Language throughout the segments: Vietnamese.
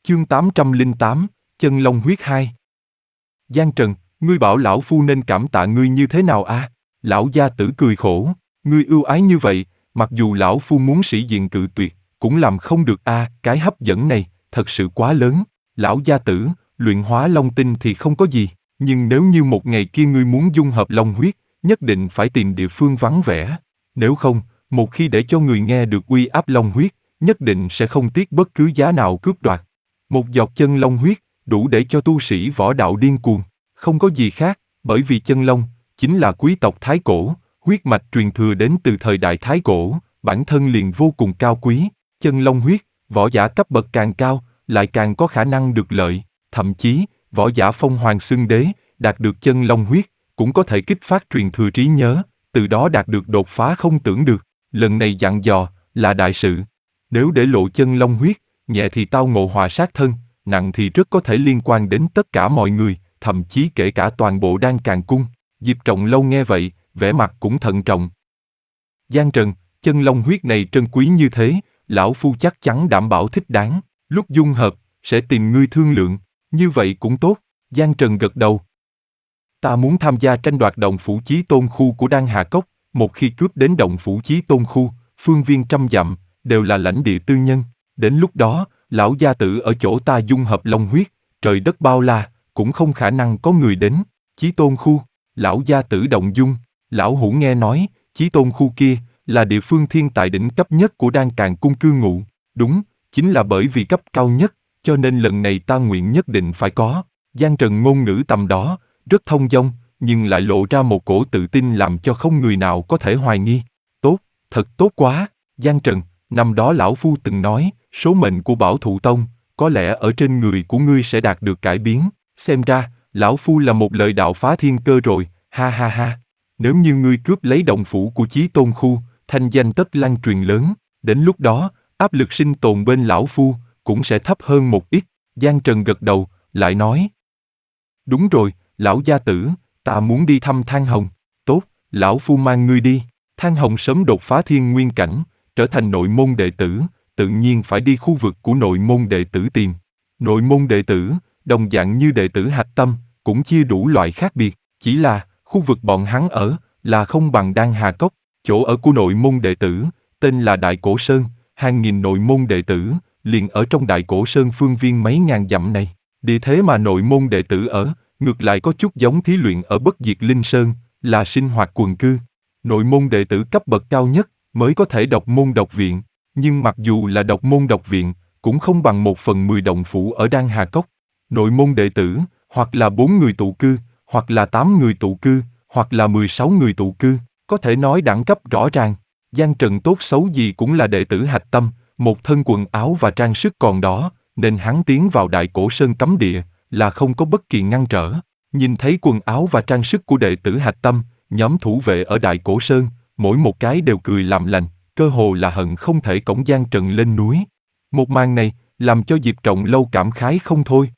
Chương 808, Chân Long huyết 2. Giang Trần, ngươi bảo lão phu nên cảm tạ ngươi như thế nào a? Lão gia tử cười khổ, ngươi ưu ái như vậy, mặc dù lão phu muốn sĩ diện cự tuyệt, cũng làm không được a, cái hấp dẫn này, thật sự quá lớn. Lão gia tử, luyện hóa long tinh thì không có gì, nhưng nếu như một ngày kia ngươi muốn dung hợp long huyết, nhất định phải tìm địa phương vắng vẻ. Nếu không, một khi để cho người nghe được uy áp long huyết, nhất định sẽ không tiếc bất cứ giá nào cướp đoạt. Một giọt chân long huyết, đủ để cho tu sĩ võ đạo điên cuồng, không có gì khác, bởi vì chân long, chính là quý tộc Thái Cổ, huyết mạch truyền thừa đến từ thời đại Thái Cổ, bản thân liền vô cùng cao quý, chân long huyết, võ giả cấp bậc càng cao, lại càng có khả năng được lợi, thậm chí, võ giả phong hoàng xưng đế, đạt được chân long huyết, cũng có thể kích phát truyền thừa trí nhớ, từ đó đạt được đột phá không tưởng được, lần này dặn dò, là đại sự. Nếu để lộ chân long huyết, nhẹ thì tao ngộ họa sát thân, nặng thì rất có thể liên quan đến tất cả mọi người, thậm chí kể cả toàn bộ Đan Càn Cung. Diệp Trọng Lâu nghe vậy, vẻ mặt cũng thận trọng. Giang Trần, chân long huyết này trân quý như thế, lão phu chắc chắn đảm bảo thích đáng, lúc dung hợp, sẽ tìm ngươi thương lượng, như vậy cũng tốt. Giang Trần gật đầu. Ta muốn tham gia tranh đoạt động phủ Chí Tôn khu của Đan Hà Cốc, một khi cướp đến động phủ Chí Tôn khu, phương viên trăm dặm, đều là lãnh địa tư nhân. Đến lúc đó, lão gia tử ở chỗ ta dung hợp long huyết, trời đất bao la, cũng không khả năng có người đến. Chí Tôn khu, lão gia tử động dung, lão hủ nghe nói, Chí Tôn khu kia, là địa phương thiên tài đỉnh cấp nhất của Đan Càn Cung cư ngụ. Đúng, chính là bởi vì cấp cao nhất, cho nên lần này ta nguyện nhất định phải có. Giang Trần ngôn ngữ tầm đó, rất thông dong, nhưng lại lộ ra một cổ tự tin làm cho không người nào có thể hoài nghi. Tốt, thật tốt quá, Giang Trần, năm đó lão phu từng nói, số mệnh của Bảo Thụ Tông, có lẽ ở trên người của ngươi sẽ đạt được cải biến, xem ra, lão phu là một lời đạo phá thiên cơ rồi, ha ha ha. Nếu như ngươi cướp lấy động phủ của Chí Tôn khu, thanh danh tất lan truyền lớn, đến lúc đó, áp lực sinh tồn bên lão phu, cũng sẽ thấp hơn một ít. Giang Trần gật đầu, lại nói. Đúng rồi, lão gia tử, ta muốn đi thăm Thang Hồng. Tốt, lão phu mang ngươi đi. Thang Hồng sớm đột phá thiên nguyên cảnh, trở thành nội môn đệ tử, tự nhiên phải đi khu vực của nội môn đệ tử tìm. Nội môn đệ tử, đồng dạng như đệ tử hạch tâm, cũng chia đủ loại khác biệt, chỉ là, khu vực bọn hắn ở, là không bằng Đan Hà Cốc, chỗ ở của nội môn đệ tử, tên là Đại Cổ Sơn, hàng nghìn nội môn đệ tử, liền ở trong Đại Cổ Sơn phương viên mấy ngàn dặm này. Địa thế mà nội môn đệ tử ở, ngược lại có chút giống thí luyện ở Bất Diệt Linh Sơn, là sinh hoạt quần cư. Nội môn đệ tử cấp bậc cao nhất, mới có thể độc môn độc viện, nhưng mặc dù là độc môn độc viện, cũng không bằng 1/10 động phủ ở Đan Hà Cốc. Nội môn đệ tử, hoặc là 4 người tụ cư, hoặc là 8 người tụ cư, hoặc là 16 người tụ cư, có thể nói đẳng cấp rõ ràng. Giang Trần tốt xấu gì cũng là đệ tử hạch tâm, một thân quần áo và trang sức còn đó, nên hắn tiến vào Đại Cổ Sơn cấm địa, là không có bất kỳ ngăn trở. Nhìn thấy quần áo và trang sức của đệ tử hạch tâm, nhóm thủ vệ ở Đại Cổ Sơn, mỗi một cái đều cười làm lành, cơ hồ là hận không thể cõng Giang Trần lên núi. Một màn này, làm cho Diệp Trọng Lâu cảm khái không thôi.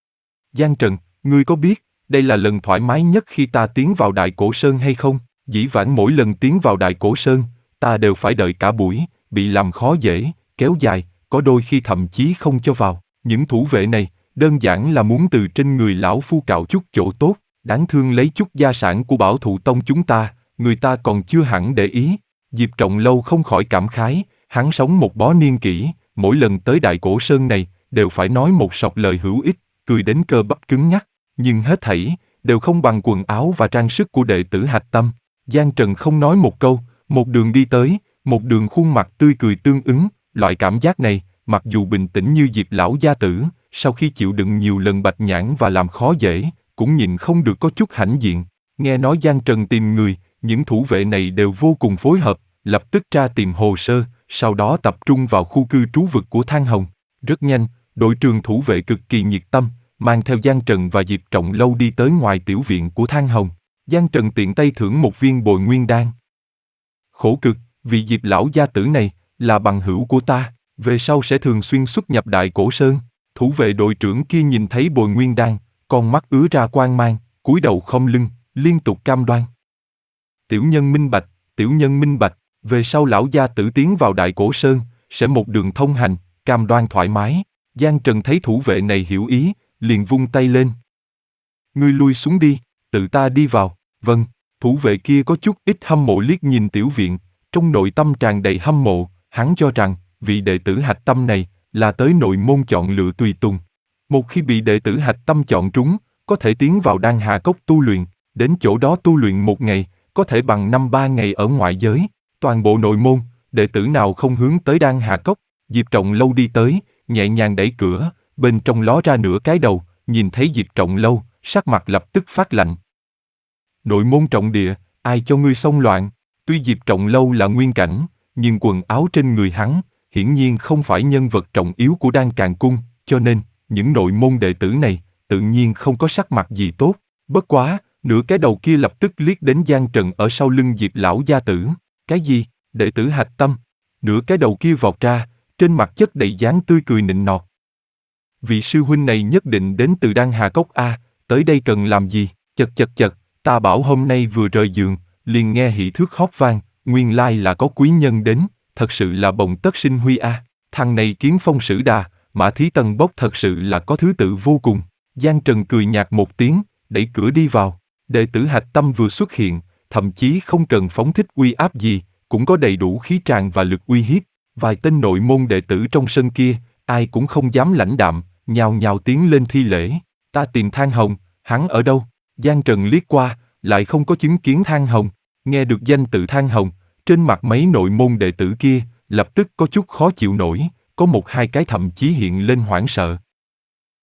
Giang Trần, ngươi có biết, đây là lần thoải mái nhất khi ta tiến vào Đại Cổ Sơn hay không? Dĩ vãng mỗi lần tiến vào Đại Cổ Sơn, ta đều phải đợi cả buổi, bị làm khó dễ, kéo dài, có đôi khi thậm chí không cho vào. Những thủ vệ này, đơn giản là muốn từ trên người lão phu cạo chút chỗ tốt, đáng thương lấy chút gia sản của Bảo Thụ Tông chúng ta, người ta còn chưa hẳn để ý. Diệp Trọng Lâu không khỏi cảm khái, hắn sống một bó niên kỷ, mỗi lần tới Đại Cổ Sơn này, đều phải nói một sọc lời hữu ích, cười đến cơ bắp cứng nhắc, nhưng hết thảy, đều không bằng quần áo và trang sức của đệ tử hạch tâm. Giang Trần không nói một câu, một đường đi tới, một đường khuôn mặt tươi cười tương ứng, loại cảm giác này, mặc dù bình tĩnh như Diệp lão gia tử, sau khi chịu đựng nhiều lần bạch nhãn và làm khó dễ, cũng nhìn không được có chút hãnh diện. Nghe nói Giang Trần tìm người, những thủ vệ này đều vô cùng phối hợp, lập tức ra tìm hồ sơ, sau đó tập trung vào khu cư trú vực của Thang Hồng. Rất nhanh, đội trưởng thủ vệ cực kỳ nhiệt tâm, mang theo Giang Trần và Diệp Trọng Lâu đi tới ngoài tiểu viện của Thang Hồng. Giang Trần tiện tay thưởng một viên bồi nguyên đan. Khổ cực, vị Diệp lão gia tử này, là bằng hữu của ta, về sau sẽ thường xuyên xuất nhập Đại Cổ Sơn. Thủ vệ đội trưởng kia nhìn thấy bồi nguyên đan, con mắt ứa ra quang mang, cúi đầu khom lưng, liên tục cam đoan. Tiểu nhân minh bạch, tiểu nhân minh bạch, về sau lão gia tử tiến vào Đại Cổ Sơn, sẽ một đường thông hành, cam đoan thoải mái. Giang Trần thấy thủ vệ này hiểu ý, liền vung tay lên. Ngươi lui xuống đi, tự ta đi vào. Vâng, thủ vệ kia có chút ít hâm mộ liếc nhìn Tiểu Viện, trong nội tâm tràn đầy hâm mộ, hắn cho rằng, vị đệ tử hạch tâm này, là tới nội môn chọn lựa tùy tùng. Một khi bị đệ tử hạch tâm chọn trúng, có thể tiến vào Đan Hà Cốc tu luyện, đến chỗ đó tu luyện 1 ngày, có thể bằng 5-3 ngày ở ngoại giới. Toàn bộ nội môn, đệ tử nào không hướng tới Đan Hà Cốc. Diệp Trọng Lâu đi tới, nhẹ nhàng đẩy cửa, bên trong ló ra nửa cái đầu, nhìn thấy Diệp Trọng Lâu, sắc mặt lập tức phát lạnh. Nội môn trọng địa, ai cho ngươi xông loạn? Tuy Diệp Trọng Lâu là nguyên cảnh, nhưng quần áo trên người hắn, hiển nhiên không phải nhân vật trọng yếu của Đan Càn Cung, cho nên, những nội môn đệ tử này, tự nhiên không có sắc mặt gì tốt. Bất quá, nửa cái đầu kia lập tức liếc đến Giang Trần ở sau lưng Diệp lão gia tử. Cái gì? Đệ tử hạch tâm? Nửa cái đầu kia vọt ra, trên mặt chất đầy dáng tươi cười nịnh nọt. Vị sư huynh này nhất định đến từ Đan Hà Cốc a, tới đây cần làm gì? Chật chật chật, ta bảo hôm nay vừa rời giường, liền nghe hỉ thước hót vang, nguyên lai là có quý nhân đến, thật sự là bồng tất sinh huy a. Thằng này kiến phong sử đà, Mã Thí Tân Bốc thật sự là có thứ tự vô cùng. Giang Trần cười nhạt một tiếng, đẩy cửa đi vào. Đệ tử hạch tâm vừa xuất hiện, thậm chí không cần phóng thích uy áp gì, cũng có đầy đủ khí tràng và lực uy hiếp. Vài tên nội môn đệ tử trong sân kia, ai cũng không dám lãnh đạm, nhào nhào tiến lên thi lễ. Ta tìm Thang Hồng, hắn ở đâu? Giang Trần liếc qua, lại không có chứng kiến Thang Hồng. Nghe được danh tự Thang Hồng, trên mặt mấy nội môn đệ tử kia, lập tức có chút khó chịu nổi, có 1-2 cái thậm chí hiện lên hoảng sợ.